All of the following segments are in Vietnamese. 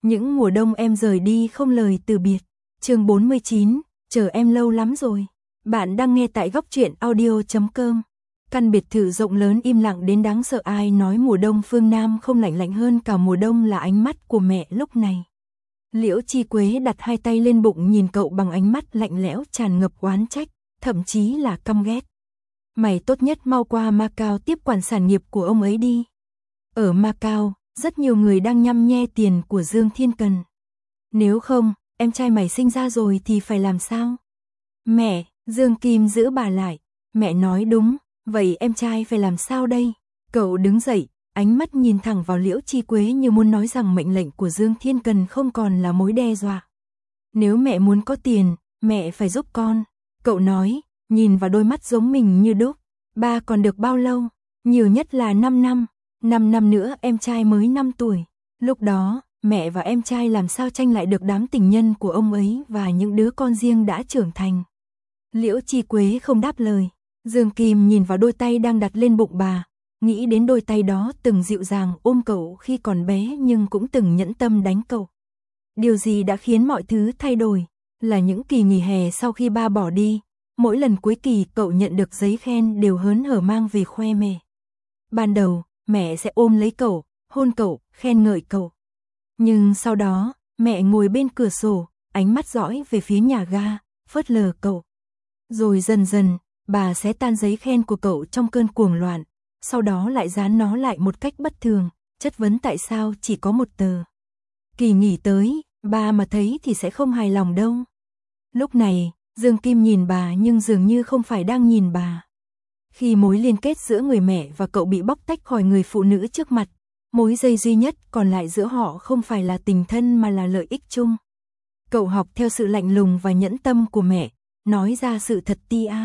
Những mùa đông em rời đi không lời từ biệt. Chương 49, chờ em lâu lắm rồi. Bạn đang nghe tại góc truyện audio.com. Căn biệt thự rộng lớn im lặng đến đáng sợ, ai nói mùa đông phương Nam không lạnh hơn cả mùa đông là ánh mắt của mẹ lúc này. Liễu Chi Quế đặt hai tay lên bụng nhìn cậu bằng ánh mắt lạnh lẽo tràn ngập oán trách, thậm chí là căm ghét. Mày tốt nhất mau qua Macau tiếp quản sản nghiệp của ông ấy đi. Ở Macau, rất nhiều người đang nhăm nhe tiền của Dương Thiên Cần. Nếu không, em trai mày sinh ra rồi thì phải làm sao? Mẹ, Dương Kim giữ bà lại. Mẹ nói đúng, vậy em trai phải làm sao đây? Cậu đứng dậy, ánh mắt nhìn thẳng vào Liễu Chi Quế như muốn nói rằng mệnh lệnh của Dương Thiên Cần không còn là mối đe dọa. Nếu mẹ muốn có tiền, mẹ phải giúp con. Cậu nói, nhìn vào đôi mắt giống mình như đúc. Ba còn được bao lâu? Nhiều nhất là 5 năm. 5 năm nữa em trai mới 5 tuổi. Lúc đó, mẹ và em trai làm sao tranh lại được đám tình nhân của ông ấy và những đứa con riêng đã trưởng thành. Liễu Chi Quế không đáp lời. Dương Kim nhìn vào đôi tay đang đặt lên bụng bà, nghĩ đến đôi tay đó từng dịu dàng ôm cậu khi còn bé nhưng cũng từng nhẫn tâm đánh cậu. Điều gì đã khiến mọi thứ thay đổi? Là những kỳ nghỉ hè sau khi ba bỏ đi, mỗi lần cuối kỳ cậu nhận được giấy khen đều hớn hở mang về khoe mẹ. Ban đầu, mẹ sẽ ôm lấy cậu, hôn cậu, khen ngợi cậu. Nhưng sau đó, mẹ ngồi bên cửa sổ, ánh mắt dõi về phía nhà ga, phớt lờ cậu. Rồi dần dần, bà sẽ tan giấy khen của cậu trong cơn cuồng loạn, sau đó lại dán nó lại một cách bất thường, chất vấn tại sao chỉ có một tờ. Kỳ nghỉ tới, ba mà thấy thì sẽ không hài lòng đâu. Lúc này, Dương Kim nhìn bà nhưng dường như không phải đang nhìn bà. Khi mối liên kết giữa người mẹ và cậu bị bóc tách khỏi người phụ nữ trước mặt, mối dây duy nhất còn lại giữa họ không phải là tình thân mà là lợi ích chung. Cậu học theo sự lạnh lùng và nhẫn tâm của mẹ, nói ra sự thật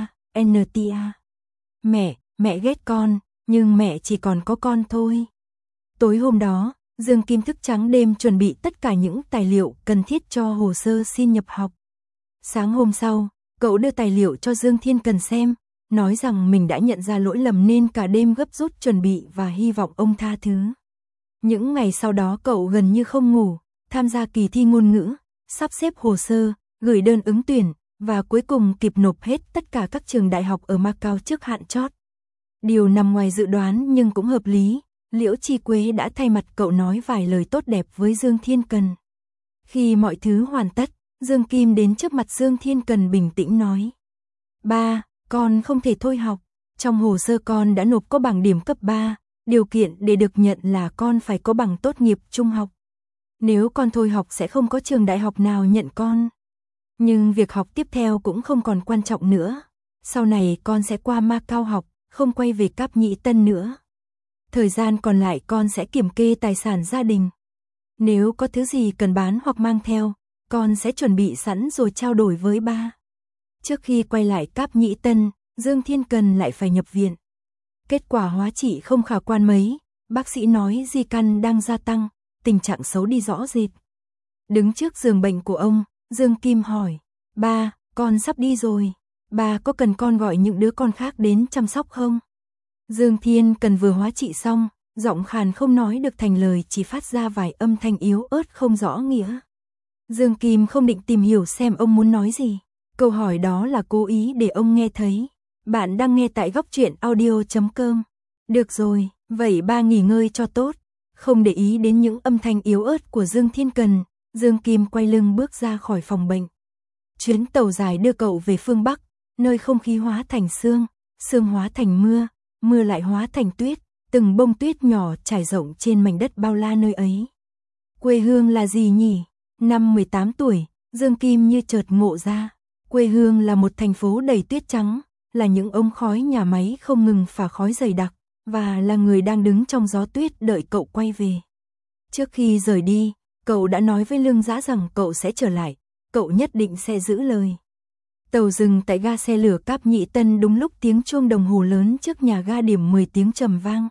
tia. Mẹ ghét con, nhưng mẹ chỉ còn có con thôi. Tối hôm đó, Dương Kim thức trắng đêm chuẩn bị tất cả những tài liệu cần thiết cho hồ sơ xin nhập học. Sáng hôm sau, cậu đưa tài liệu cho Dương Thiên Cần xem, nói rằng mình đã nhận ra lỗi lầm nên cả đêm gấp rút chuẩn bị và hy vọng ông tha thứ. Những ngày sau đó cậu gần như không ngủ, tham gia kỳ thi ngôn ngữ, sắp xếp hồ sơ, gửi đơn ứng tuyển, và cuối cùng kịp nộp hết tất cả các trường đại học ở Macau trước hạn chót. Điều nằm ngoài dự đoán nhưng cũng hợp lý, Liễu Chi Quế đã thay mặt cậu nói vài lời tốt đẹp với Dương Thiên Cần. Khi mọi thứ hoàn tất, Dương Kim đến trước mặt Dương Thiên Cần bình tĩnh nói: Ba, con không thể thôi học. Trong hồ sơ con đã nộp có bằng điểm cấp 3, điều kiện để được nhận là con phải có bằng tốt nghiệp trung học. Nếu con thôi học sẽ không có trường đại học nào nhận con. Nhưng việc học tiếp theo cũng không còn quan trọng nữa. Sau này con sẽ qua Macau học, không quay về Cáp Nhĩ Tân nữa. Thời gian còn lại con sẽ kiểm kê tài sản gia đình. Nếu có thứ gì cần bán hoặc mang theo, con sẽ chuẩn bị sẵn rồi trao đổi với ba. Trước khi quay lại Cáp Nhĩ Tân, Dương Thiên Cần lại phải nhập viện. Kết quả hóa trị không khả quan mấy, bác sĩ nói di căn đang gia tăng, tình trạng xấu đi rõ rệt. Đứng trước giường bệnh của ông, Dương Kim hỏi: Ba, con sắp đi rồi, ba có cần con gọi những đứa con khác đến chăm sóc không? Dương Thiên Cần vừa hóa trị xong, giọng khàn không nói được thành lời, chỉ phát ra vài âm thanh yếu ớt không rõ nghĩa. Dương Kim không định tìm hiểu xem ông muốn nói gì. Câu hỏi đó là cố ý để ông nghe thấy. Bạn đang nghe tại góc truyện audio.com. Được rồi, vậy ba nghỉ ngơi cho tốt. Không để ý đến những âm thanh yếu ớt của Dương Thiên Cần, Dương Kim quay lưng bước ra khỏi phòng bệnh. Chuyến tàu dài đưa cậu về phương Bắc, nơi không khí hóa thành sương, sương hóa thành mưa, mưa lại hóa thành tuyết, từng bông tuyết nhỏ trải rộng trên mảnh đất bao la nơi ấy. Quê hương là gì nhỉ? Năm 18 tuổi, Dương Kim như chợt ngộ ra. Quê hương là một thành phố đầy tuyết trắng, là những ống khói nhà máy không ngừng phả khói dày đặc, và là người đang đứng trong gió tuyết đợi cậu quay về. Trước khi rời đi, cậu đã nói với Lương Dã rằng cậu sẽ trở lại, cậu nhất định sẽ giữ lời. Tàu dừng tại ga xe lửa Cáp Nhĩ Tân đúng lúc tiếng chuông đồng hồ lớn trước nhà ga điểm 10 tiếng trầm vang.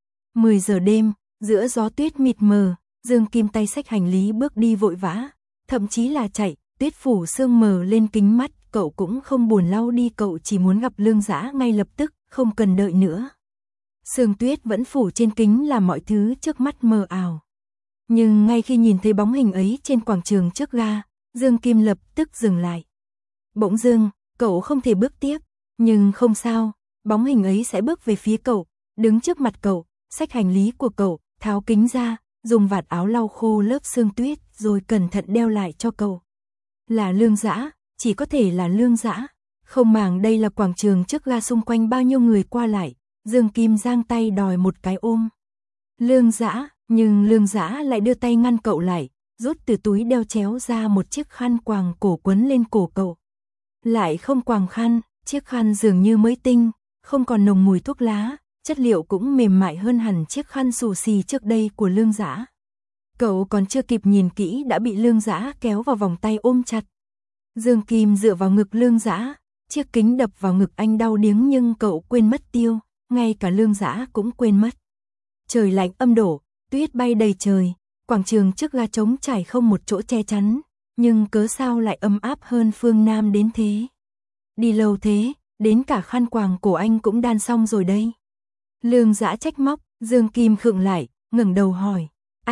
10 giờ đêm, giữa gió tuyết mịt mờ, Dương Kim tay xách hành lý bước đi vội vã, thậm chí là chạy, tuyết phủ sương mờ lên kính mắt, cậu cũng không buồn lau đi, cậu chỉ muốn gặp Lương Dã ngay lập tức, không cần đợi nữa. Sương tuyết vẫn phủ trên kính làm mọi thứ trước mắt mờ ảo. Nhưng ngay khi nhìn thấy bóng hình ấy trên quảng trường trước ga, Dương Kim lập tức dừng lại. Bỗng dưng, cậu không thể bước tiếp, nhưng không sao, bóng hình ấy sẽ bước về phía cậu, đứng trước mặt cậu, xách hành lý của cậu, tháo kính ra, dùng vạt áo lau khô lớp sương tuyết rồi cẩn thận đeo lại cho cậu. Là Lương Dã, chỉ có thể là Lương Dã. Không màng đây là quảng trường trước ga, xung quanh bao nhiêu người qua lại, Dương Kim giang tay đòi một cái ôm. Lương Dã, nhưng Lương Dã lại đưa tay ngăn cậu lại, rút từ túi đeo chéo ra một chiếc khăn quàng cổ quấn lên cổ cậu. Lại không quàng khăn, chiếc khăn dường như mới tinh, không còn nồng mùi thuốc lá, chất liệu cũng mềm mại hơn hẳn chiếc khăn xù xì trước đây của Lương Dã. Cậu còn chưa kịp nhìn kỹ đã bị Lương Dã kéo vào vòng tay ôm chặt. Dương Kim dựa vào ngực Lương Dã, chiếc kính đập vào ngực anh đau điếng nhưng cậu quên mất tiêu, ngay cả Lương Dã cũng quên mất. Trời lạnh âm đổ, tuyết bay đầy trời, quảng trường trước ga trống trải không một chỗ che chắn, nhưng cớ sao lại ấm áp hơn phương Nam đến thế. Đi lâu thế, đến cả khăn quàng cổ anh cũng đan xong rồi đây. Lương Dã trách móc, Dương Kim khựng lại, ngẩng đầu hỏi,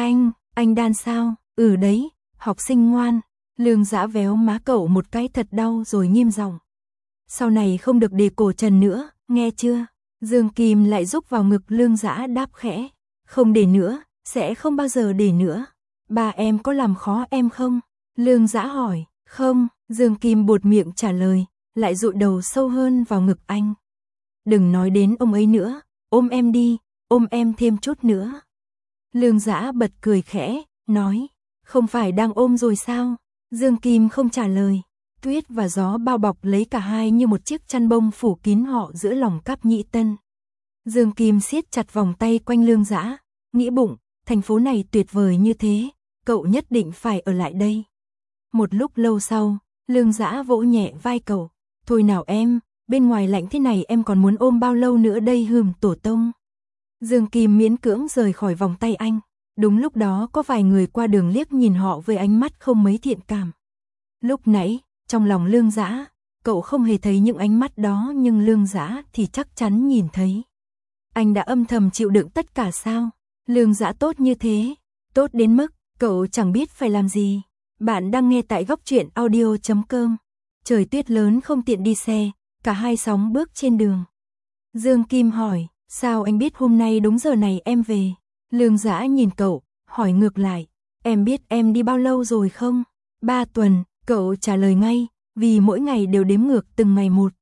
anh đan sao? Ừ đấy, học sinh ngoan. Lương Dã véo má cậu một cái thật đau rồi nghiêm giọng. Sau này không được để cổ trần nữa, nghe chưa? Dương Kim lại rúc vào ngực Lương Dã đáp khẽ. Không để nữa, sẽ không bao giờ để nữa. Ba em có làm khó em không? Lương Dã hỏi. Không, Dương Kim buột miệng trả lời, lại dụi đầu sâu hơn vào ngực anh. Đừng nói đến ông ấy nữa, ôm em đi, ôm em thêm chút nữa. Lương Dã bật cười khẽ, nói. Không phải đang ôm rồi sao? Dương Kim không trả lời. Tuyết và gió bao bọc lấy cả hai như một chiếc chăn bông phủ kín họ giữa lòng Cáp Nhĩ Tân. Dương Kim siết chặt vòng tay quanh Lương Dã, nghĩ bụng, thành phố này tuyệt vời như thế, cậu nhất định phải ở lại đây. Một lúc lâu sau, Lương Dã vỗ nhẹ vai cậu. Thôi nào em, bên ngoài lạnh thế này em còn muốn ôm bao lâu nữa đây hừm tổ tông. Dương Kim miễn cưỡng rời khỏi vòng tay anh. Đúng lúc đó có vài người qua đường liếc nhìn họ với ánh mắt không mấy thiện cảm. Lúc nãy, trong lòng Lương Dã, cậu không hề thấy những ánh mắt đó nhưng Lương Dã thì chắc chắn nhìn thấy. Anh đã âm thầm chịu đựng tất cả sao? Lương Dã tốt như thế, tốt đến mức cậu chẳng biết phải làm gì. Bạn đang nghe tại góc truyện audio.com. Trời tuyết lớn không tiện đi xe, cả hai sóng bước trên đường. Dương Kim hỏi, sao anh biết hôm nay đúng giờ này em về? Lương Dã nhìn cậu, hỏi ngược lại, em biết em đi bao lâu rồi không? 3 tuần, cậu trả lời ngay, vì mỗi ngày đều đếm ngược từng ngày một.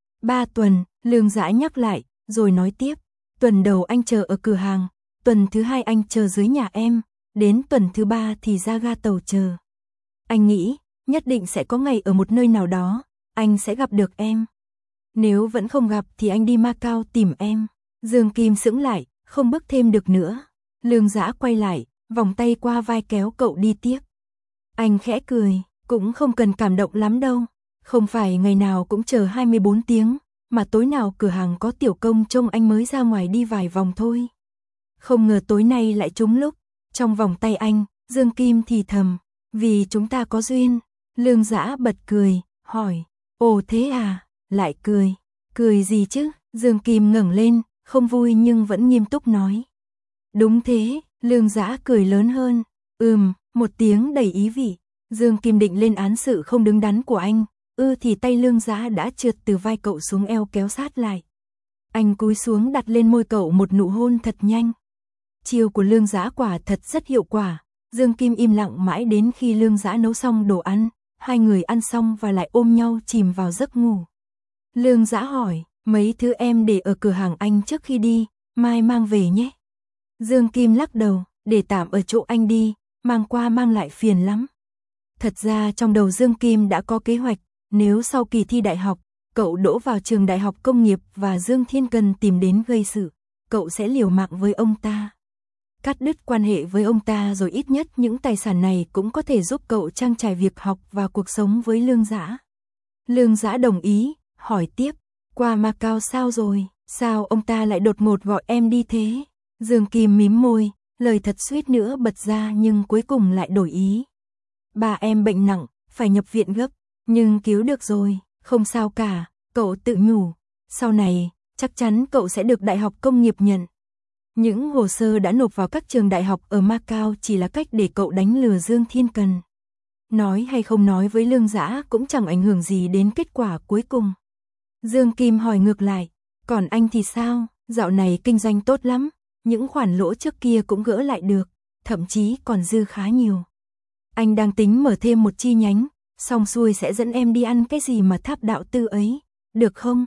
3 tuần, Lương Dã nhắc lại, rồi nói tiếp, tuần đầu anh chờ ở cửa hàng, tuần thứ 2 anh chờ dưới nhà em, đến tuần thứ 3 thì ra ga tàu chờ. Anh nghĩ, nhất định sẽ có ngày ở một nơi nào đó, anh sẽ gặp được em. Nếu vẫn không gặp thì anh đi Macau tìm em. Dương Kim sững lại, không bước thêm được nữa. Lương Dã quay lại, vòng tay qua vai kéo cậu đi tiếp. Anh khẽ cười, cũng không cần cảm động lắm đâu. Không phải ngày nào cũng chờ 24 tiếng, mà tối nào cửa hàng có tiểu công trông anh mới ra ngoài đi vài vòng thôi. Không ngờ tối nay lại trúng lúc. Trong vòng tay anh, Dương Kim thì thầm, vì chúng ta có duyên. Lương Dã bật cười, hỏi, ồ thế à, lại cười. Cười gì chứ? Dương Kim ngẩng lên, không vui nhưng vẫn nghiêm túc nói. Đúng thế, Lương Dã cười lớn hơn. Một tiếng đầy ý vị. Dương Kim định lên án sự không đứng đắn của anh. Thì tay Lương Dã đã trượt từ vai cậu xuống eo kéo sát lại. Anh cúi xuống đặt lên môi cậu một nụ hôn thật nhanh. Chiêu của Lương Dã quả thật rất hiệu quả. Dương Kim im lặng mãi đến khi Lương Dã nấu xong đồ ăn. Hai người ăn xong và lại ôm nhau chìm vào giấc ngủ. Lương Dã hỏi, mấy thứ em để ở cửa hàng anh trước khi đi, mai mang về nhé. Dương Kim lắc đầu, để tạm ở chỗ anh đi, mang qua mang lại phiền lắm. Thật ra trong đầu Dương Kim đã có kế hoạch, nếu sau kỳ thi đại học, cậu đỗ vào trường đại học công nghiệp và Dương Thiên Cần tìm đến gây sự, cậu sẽ liều mạng với ông ta. Cắt đứt quan hệ với ông ta rồi ít nhất những tài sản này cũng có thể giúp cậu trang trải việc học và cuộc sống với Lương Dã. Lương Dã đồng ý, hỏi tiếp, qua Macau sao rồi, sao ông ta lại đột ngột gọi em đi thế? Dương Kim mím môi, lời thật suýt nữa bật ra nhưng cuối cùng lại đổi ý. Ba em bệnh nặng, phải nhập viện gấp, nhưng cứu được rồi, không sao cả, cậu tự nhủ. Sau này, chắc chắn cậu sẽ được Đại học Công nghiệp nhận. Những hồ sơ đã nộp vào các trường đại học ở Macau chỉ là cách để cậu đánh lừa Dương Thiên Cần. Nói hay không nói với Lương Dã cũng chẳng ảnh hưởng gì đến kết quả cuối cùng. Dương Kim hỏi ngược lại, còn anh thì sao, dạo này kinh doanh tốt lắm, những khoản lỗ trước kia cũng gỡ lại được, thậm chí còn dư khá nhiều. Anh đang tính mở thêm một chi nhánh, xong xuôi sẽ dẫn em đi ăn cái gì mà Tháp Đạo Tư ấy, được không?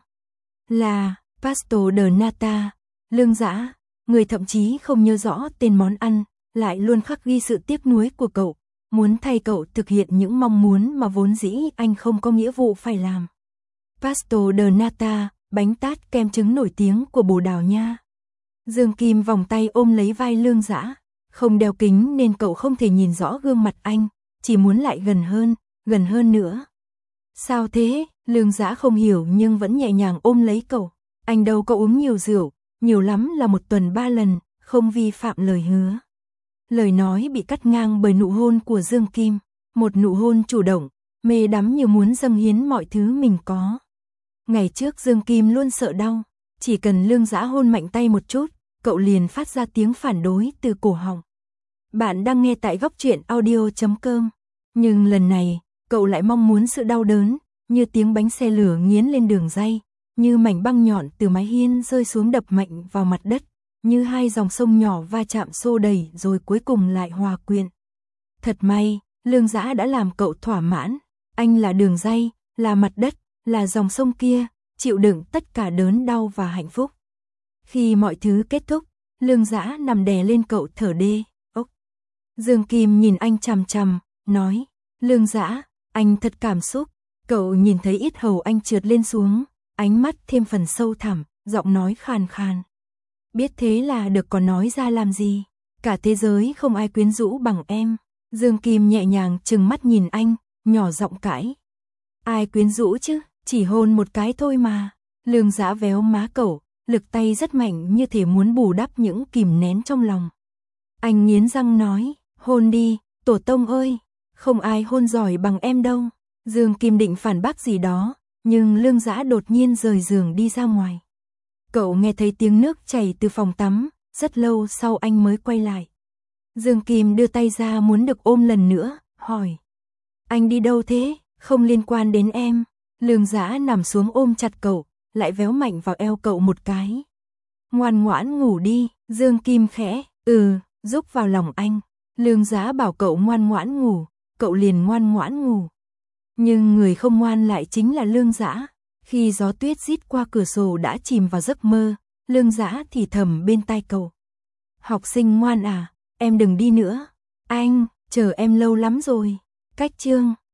Là Pasto de Nata. Lương Dã, người thậm chí không nhớ rõ tên món ăn, lại luôn khắc ghi sự tiếc nuối của cậu, muốn thay cậu thực hiện những mong muốn mà vốn dĩ anh không có nghĩa vụ phải làm. Pasto de Nata, bánh tát kem trứng nổi tiếng của Bồ Đào Nha. Dương Kim vòng tay ôm lấy vai Lương Dã, không đeo kính nên cậu không thể nhìn rõ gương mặt anh, chỉ muốn lại gần hơn nữa. Sao thế? Lương Dã không hiểu nhưng vẫn nhẹ nhàng ôm lấy cậu. Anh đâu có uống nhiều rượu, nhiều lắm là 1 tuần 3 lần, không vi phạm lời hứa. Lời nói bị cắt ngang bởi nụ hôn của Dương Kim, một nụ hôn chủ động, mê đắm như muốn dâng hiến mọi thứ mình có. Ngày trước Dương Kim luôn sợ đau, chỉ cần Lương Dã hôn mạnh tay một chút, cậu liền phát ra tiếng phản đối từ cổ họng. Bạn đang nghe tại Góc Truyện Audio.com, nhưng lần này, cậu lại mong muốn sự đau đớn, như tiếng bánh xe lửa nghiến lên đường ray, như mảnh băng nhọn từ mái hiên rơi xuống đập mạnh vào mặt đất, như hai dòng sông nhỏ va chạm xô đẩy rồi cuối cùng lại hòa quyện. Thật may, Lương Dã đã làm cậu thỏa mãn, anh là đường ray, là mặt đất, là dòng sông kia, chịu đựng tất cả đớn đau và hạnh phúc. Khi mọi thứ kết thúc, Lương Dã nằm đè lên cậu thở đê, ốc. Dương Kim nhìn anh chằm chằm, nói, Lương Dã, anh thật cảm xúc. Cậu nhìn thấy yết hầu anh trượt lên xuống, ánh mắt thêm phần sâu thẳm, giọng nói khàn khàn. Biết thế là được còn nói ra làm gì, cả thế giới không ai quyến rũ bằng em. Dương Kim nhẹ nhàng trừng mắt nhìn anh, nhỏ giọng cãi. Ai quyến rũ chứ, chỉ hôn một cái thôi mà. Lương Dã véo má cậu, lực tay rất mạnh như thể muốn bù đắp những kìm nén trong lòng. Anh nghiến răng nói, hôn đi, tổ tông ơi, không ai hôn giỏi bằng em đâu. Dương Kim định phản bác gì đó, nhưng Lương Dã đột nhiên rời giường đi ra ngoài. Cậu nghe thấy tiếng nước chảy từ phòng tắm, rất lâu sau anh mới quay lại. Dương Kim đưa tay ra muốn được ôm lần nữa, hỏi. Anh đi đâu thế, không liên quan đến em. Lương Dã nằm xuống ôm chặt cậu, lại véo mạnh vào eo cậu một cái. Ngoan ngoãn ngủ đi, Dương Kim khẽ, giúp vào lòng anh. Lương Dã bảo cậu ngoan ngoãn ngủ, cậu liền ngoan ngoãn ngủ. Nhưng người không ngoan lại chính là Lương Dã. Khi gió tuyết rít qua cửa sổ đã chìm vào giấc mơ, Lương Dã thì thầm bên tai cậu. Học sinh ngoan à, em đừng đi nữa. Anh, chờ em lâu lắm rồi. Cách chương